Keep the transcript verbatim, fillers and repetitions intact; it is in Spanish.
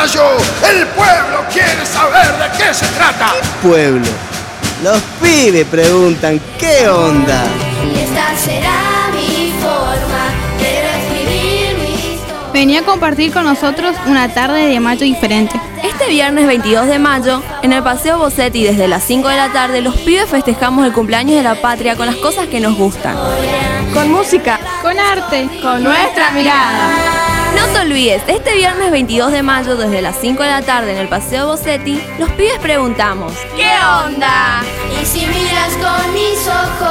mayo, el pueblo quiere saber de qué se trata. ¿Qué pueblo? Los pibes preguntan, ¿qué onda? Y esta será mi forma de reescribir mi historia. Vení a compartir con nosotros una tarde de mayo diferente. Este viernes veintidós de mayo, en el Paseo Bossetti, desde las cinco de la tarde, los pibes festejamos el cumpleaños de la patria con las cosas que nos gustan. Con música, Con arte, con nuestra mirada. No te olvides, este viernes veintidós de mayo, desde las cinco de la tarde, en el Paseo Bossetti, los pibes preguntamos, ¿qué onda? Y si miras con mis ojos